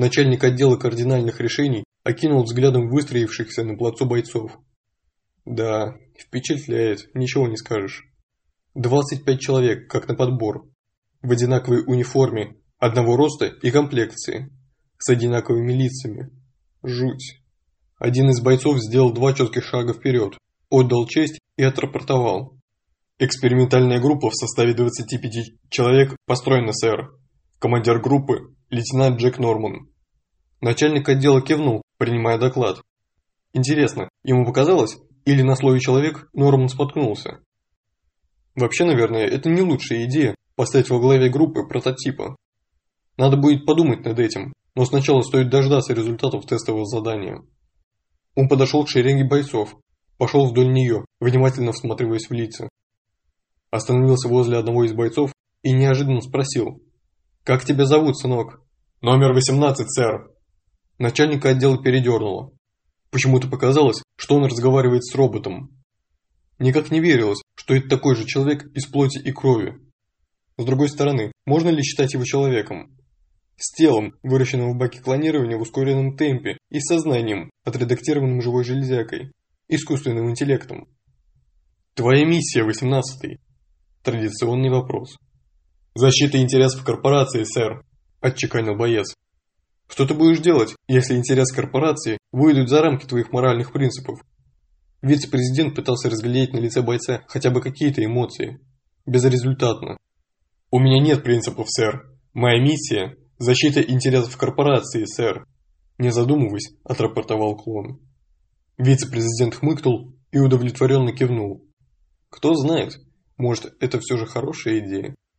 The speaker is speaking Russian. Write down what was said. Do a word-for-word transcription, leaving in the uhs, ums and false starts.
Начальник отдела кардинальных решений окинул взглядом выстроившихся на плацу бойцов. Да, впечатляет, ничего не скажешь. двадцать пять человек, как на подбор. В одинаковой униформе, одного роста и комплекции. С одинаковыми лицами. Жуть. Один из бойцов сделал два четких шага вперед, отдал честь и отрапортовал. Экспериментальная группа в составе двадцати пяти человек построена, сэр. Командир группы – лейтенант Джек Норман. Начальник отдела кивнул, принимая доклад. Интересно, ему показалось, или на слове «человек» Норман споткнулся? Вообще, наверное, это не лучшая идея – поставить во главе группы прототипа. Надо будет подумать над этим, но сначала стоит дождаться результатов тестового задания. Он подошел к шеренге бойцов, пошел вдоль нее, внимательно всматриваясь в лица. Остановился возле одного из бойцов и неожиданно спросил: «Как тебя зовут, сынок?» «Номер восемнадцать, сэр». Начальника отдела передернуло. Почему-то показалось, что он разговаривает с роботом. Никак не верилось, что это такой же человек из плоти и крови. С другой стороны, можно ли считать его человеком? С телом, выращенным в баке клонирования в ускоренном темпе, и с сознанием, отредактированным живой железякой, искусственным интеллектом. «Твоя миссия, восемнадцатый?» Традиционный вопрос. «Защита интересов корпорации, сэр», – отчеканил боец. «Что ты будешь делать, если интересы корпорации выйдут за рамки твоих моральных принципов?» Вице-президент пытался разглядеть на лице бойца хотя бы какие-то эмоции. Безрезультатно. «У меня нет принципов, сэр. Моя миссия – защита интересов корпорации, сэр», – не задумываясь, отрапортовал клон. Вице-президент хмыкнул и удовлетворенно кивнул. «Кто знает, может, это все же хорошая идея?»